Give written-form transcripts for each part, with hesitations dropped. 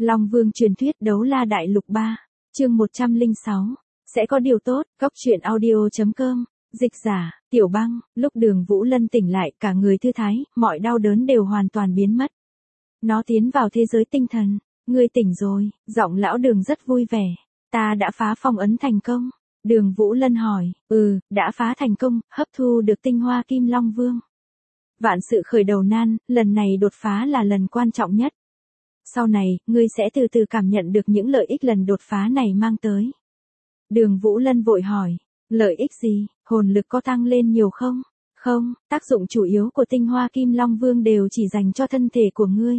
Long Vương truyền thuyết đấu la đại lục 3, chương 106, sẽ có điều tốt, góc truyện audio.com, dịch giả, Tiểu Băng, lúc Đường Vũ Lân tỉnh lại cả người thư thái, mọi đau đớn đều hoàn toàn biến mất. Nó tiến vào thế giới tinh thần, ngươi tỉnh rồi, giọng lão Đường rất vui vẻ, ta đã phá phong ấn thành công. Đường Vũ Lân hỏi, đã phá thành công, hấp thu được tinh hoa Kim Long Vương. Vạn sự khởi đầu nan, lần này đột phá là lần quan trọng nhất. Sau này, ngươi sẽ từ từ cảm nhận được những lợi ích lần đột phá này mang tới. Đường Vũ Lân vội hỏi, lợi ích gì, hồn lực có tăng lên nhiều không? Không, tác dụng chủ yếu của tinh hoa Kim Long Vương đều chỉ dành cho thân thể của ngươi.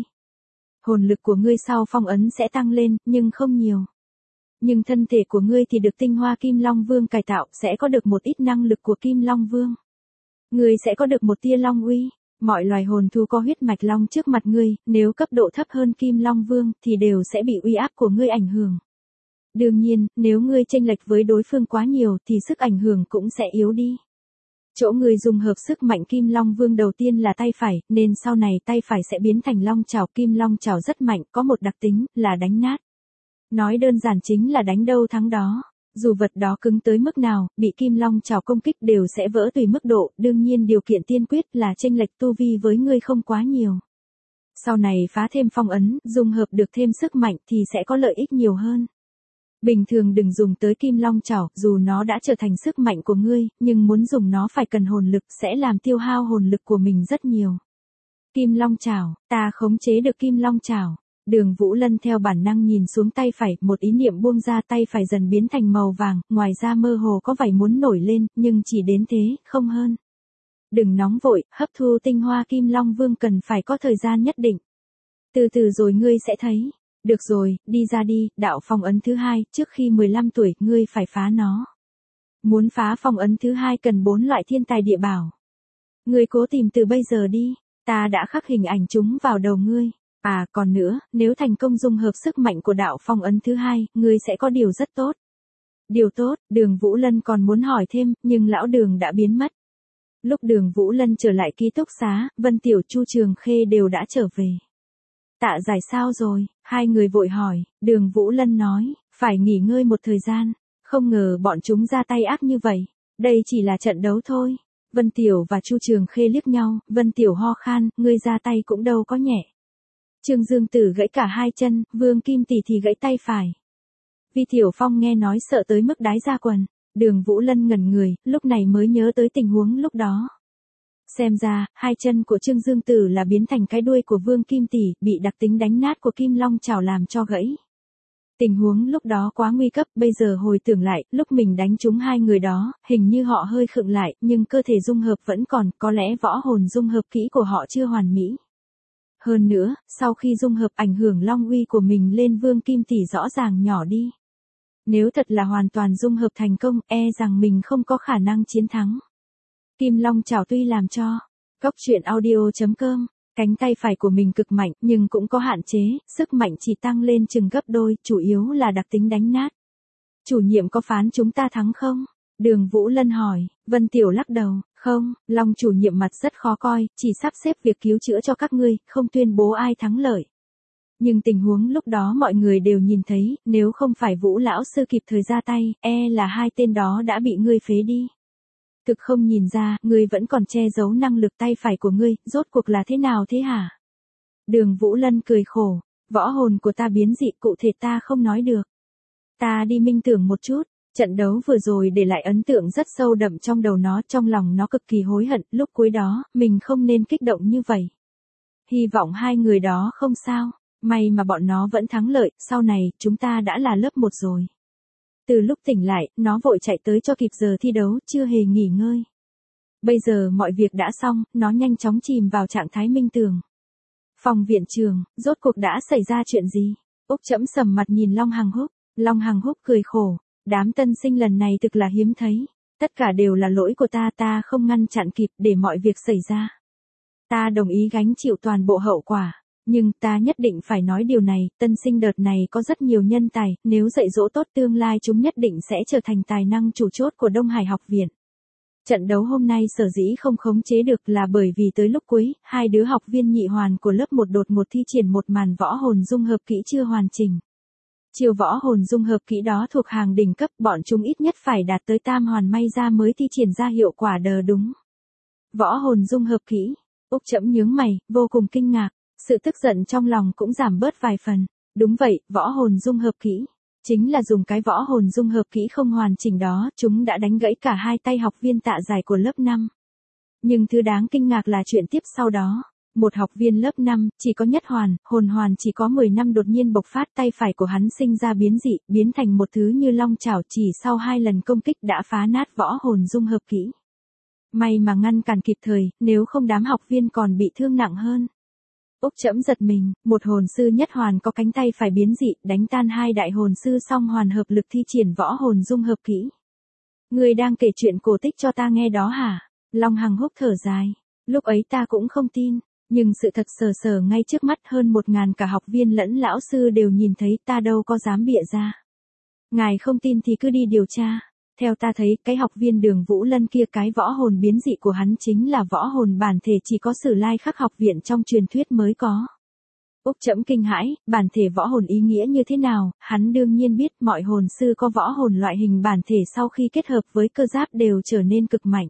Hồn lực của ngươi sau phong ấn sẽ tăng lên, nhưng không nhiều. Nhưng thân thể của ngươi thì được tinh hoa Kim Long Vương cải tạo, sẽ có được một ít năng lực của Kim Long Vương. Ngươi sẽ có được một tia long uy. Mọi loài hồn thú có huyết mạch long trước mặt ngươi, nếu cấp độ thấp hơn Kim Long Vương thì đều sẽ bị uy áp của ngươi ảnh hưởng. Đương nhiên, nếu ngươi chênh lệch với đối phương quá nhiều thì sức ảnh hưởng cũng sẽ yếu đi. Chỗ ngươi dùng hợp sức mạnh Kim Long Vương đầu tiên là tay phải, nên sau này tay phải sẽ biến thành long chảo. Kim Long chảo rất mạnh, có một đặc tính là đánh nát. Nói đơn giản chính là đánh đâu thắng đó. Dù vật đó cứng tới mức nào, bị Kim Long chảo công kích đều sẽ vỡ tùy mức độ, đương nhiên điều kiện tiên quyết là chênh lệch tu vi với ngươi không quá nhiều. Sau này phá thêm phong ấn, dung hợp được thêm sức mạnh thì sẽ có lợi ích nhiều hơn. Bình thường đừng dùng tới Kim Long chảo, dù nó đã trở thành sức mạnh của ngươi, nhưng muốn dùng nó phải cần hồn lực, sẽ làm tiêu hao hồn lực của mình rất nhiều. Kim Long chảo, ta khống chế được Kim Long chảo. Đường Vũ Lân theo bản năng nhìn xuống tay phải, một ý niệm buông ra, tay phải dần biến thành màu vàng, ngoài ra mơ hồ có vảy muốn nổi lên, nhưng chỉ đến thế, không hơn. Đừng nóng vội, hấp thu tinh hoa Kim Long Vương cần phải có thời gian nhất định. Từ từ rồi ngươi sẽ thấy. Được rồi, đi ra đi, đạo phong ấn thứ hai, trước khi 15 tuổi, ngươi phải phá nó. Muốn phá phong ấn thứ hai cần 4 loại thiên tài địa bảo. Ngươi cố tìm từ bây giờ đi, ta đã khắc hình ảnh chúng vào đầu ngươi. À, còn nữa, nếu thành công dung hợp sức mạnh của đạo phong ấn thứ hai, ngươi sẽ có điều rất tốt. Điều tốt, Đường Vũ Lân còn muốn hỏi thêm, nhưng lão Đường đã biến mất. Lúc Đường Vũ Lân trở lại ký túc xá, Vân Tiểu, Chu Trường Khê đều đã trở về. Tạ Giải sao rồi? Hai người vội hỏi. Đường Vũ Lân nói, phải nghỉ ngơi một thời gian. Không ngờ bọn chúng ra tay ác như vậy. Đây chỉ là trận đấu thôi. Vân Tiểu và Chu Trường Khê liếc nhau, Vân Tiểu ho khan, ngươi ra tay cũng đâu có nhẹ. Trương Dương Tử gãy cả hai chân, Vương Kim Tỷ thì gãy tay phải. Vi Tiểu Phong nghe nói sợ tới mức đái ra quần. Đường Vũ Lân ngẩn người, lúc này mới nhớ tới tình huống lúc đó. Xem ra, hai chân của Trương Dương Tử là biến thành cái đuôi của Vương Kim Tỷ, bị đặc tính đánh nát của Kim Long chảo làm cho gãy. Tình huống lúc đó quá nguy cấp, bây giờ hồi tưởng lại, lúc mình đánh trúng hai người đó, hình như họ hơi khựng lại, nhưng cơ thể dung hợp vẫn còn, có lẽ võ hồn dung hợp kỹ của họ chưa hoàn mỹ. Hơn nữa, sau khi dung hợp ảnh hưởng long uy của mình lên Vương Kim Tỷ rõ ràng nhỏ đi. Nếu thật là hoàn toàn dung hợp thành công, e rằng mình không có khả năng chiến thắng. Kim Long chảo tuy làm cho góc truyện audio.com, cánh tay phải của mình cực mạnh nhưng cũng có hạn chế, sức mạnh chỉ tăng lên chừng gấp đôi, chủ yếu là đặc tính đánh nát. Chủ nhiệm có phán chúng ta thắng không? Đường Vũ Lân hỏi. Vân Tiểu lắc đầu, không, Long chủ nhiệm mặt rất khó coi, chỉ sắp xếp việc cứu chữa cho các ngươi, không tuyên bố ai thắng lợi. Nhưng tình huống lúc đó mọi người đều nhìn thấy, nếu không phải Vũ lão sư kịp thời ra tay, e là hai tên đó đã bị ngươi phế đi. Thực không nhìn ra, ngươi vẫn còn che giấu năng lực tay phải của ngươi, rốt cuộc là thế nào thế hả? Đường Vũ Lân cười khổ, võ hồn của ta biến dị, cụ thể ta không nói được. Ta đi minh tưởng một chút, trận đấu vừa rồi để lại ấn tượng rất sâu đậm trong đầu nó, trong lòng nó cực kỳ hối hận, lúc cuối đó, mình không nên kích động như vậy. Hy vọng hai người đó không sao, may mà bọn nó vẫn thắng lợi, sau này, chúng ta đã là lớp 1 rồi. Từ lúc tỉnh lại, nó vội chạy tới cho kịp giờ thi đấu, chưa hề nghỉ ngơi. Bây giờ mọi việc đã xong, nó nhanh chóng chìm vào trạng thái minh tưởng. Phòng viện trường, rốt cuộc đã xảy ra chuyện gì? Úc Trẫm sầm mặt nhìn Long Hằng Húc. Long Hằng Húc cười khổ, đám tân sinh lần này thực là hiếm thấy. Tất cả đều là lỗi của ta không ngăn chặn kịp để mọi việc xảy ra. Ta đồng ý gánh chịu toàn bộ hậu quả. Nhưng ta nhất định phải nói điều này, tân sinh đợt này có rất nhiều nhân tài, nếu dạy dỗ tốt tương lai chúng nhất định sẽ trở thành tài năng chủ chốt của Đông Hải học viện. Trận đấu hôm nay sở dĩ không khống chế được là bởi vì tới lúc cuối, hai đứa học viên nhị hoàn của lớp 1 đột ngột thi triển một màn võ hồn dung hợp kỹ chưa hoàn chỉnh. Chiêu võ hồn dung hợp kỹ đó thuộc hàng đỉnh cấp, bọn chúng ít nhất phải đạt tới tam hoàn may ra mới thi triển ra hiệu quả đờ đúng. Võ hồn dung hợp kỹ. Úc Chẫm nhướng mày, vô cùng kinh ngạc, sự tức giận trong lòng cũng giảm bớt vài phần. Đúng vậy, võ hồn dung hợp kỹ. Chính là dùng cái võ hồn dung hợp kỹ không hoàn chỉnh đó, chúng đã đánh gãy cả hai tay học viên tạ giải của lớp 5. Nhưng thứ đáng kinh ngạc là chuyện tiếp sau đó. Một học viên lớp 5, chỉ có nhất hoàn, hồn hoàn chỉ có 10 năm đột nhiên bộc phát, tay phải của hắn sinh ra biến dị, biến thành một thứ như long chảo, chỉ sau 2 lần công kích đã phá nát võ hồn dung hợp kỹ. May mà ngăn cản kịp thời, nếu không đám học viên còn bị thương nặng hơn. Úc Chẫm giật mình, một hồn sư nhất hoàn có cánh tay phải biến dị, đánh tan hai đại hồn sư song hoàn hợp lực thi triển võ hồn dung hợp kỹ. Người đang kể chuyện cổ tích cho ta nghe đó hả? Long Hằng Húc thở dài. Lúc ấy ta cũng không tin, nhưng sự thật sờ sờ ngay trước mắt, hơn 1000 cả học viên lẫn lão sư đều nhìn thấy, ta đâu có dám bịa ra. Ngài không tin thì cứ đi điều tra. Theo ta thấy, cái học viên Đường Vũ Lân kia, cái võ hồn biến dị của hắn chính là võ hồn bản thể chỉ có Sử Lai Khắc học viện trong truyền thuyết mới có. Úc Chẫm kinh hãi, bản thể võ hồn ý nghĩa như thế nào, hắn đương nhiên biết, mọi hồn sư có võ hồn loại hình bản thể sau khi kết hợp với cơ giáp đều trở nên cực mạnh.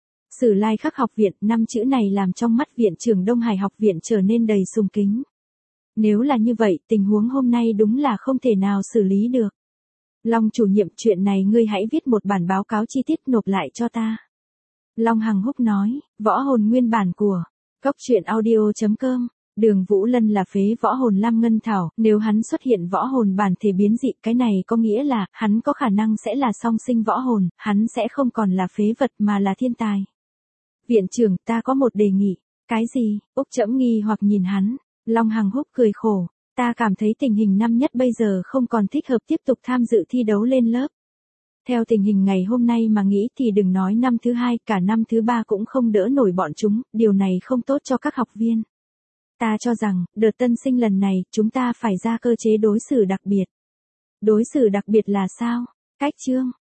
Sử Lai Khắc học viện, 5 chữ này làm trong mắt viện trưởng Đông Hải học viện trở nên đầy sùng kính. Nếu là như vậy, tình huống hôm nay đúng là không thể nào xử lý được. Long chủ nhiệm, chuyện này ngươi hãy viết một bản báo cáo chi tiết nộp lại cho ta. Long Hằng Húc nói, võ hồn nguyên bản của coctruyện.audio.com. Đường Vũ Lân là phế võ hồn Lam Ngân Thảo, nếu hắn xuất hiện võ hồn bản thể biến dị, cái này có nghĩa là, hắn có khả năng sẽ là song sinh võ hồn, hắn sẽ không còn là phế vật mà là thiên tài. Viện trưởng, ta có một đề nghị. Cái gì? Úc Chẫm nghi hoặc nhìn hắn. Long Hằng Húc cười khổ. Ta cảm thấy tình hình năm nhất bây giờ không còn thích hợp tiếp tục tham dự thi đấu lên lớp. Theo tình hình ngày hôm nay mà nghĩ thì đừng nói năm thứ 2, cả năm thứ 3 cũng không đỡ nổi bọn chúng, điều này không tốt cho các học viên. Ta cho rằng, đợt tân sinh lần này, chúng ta phải ra cơ chế đối xử đặc biệt. Đối xử đặc biệt là sao? Cách chương.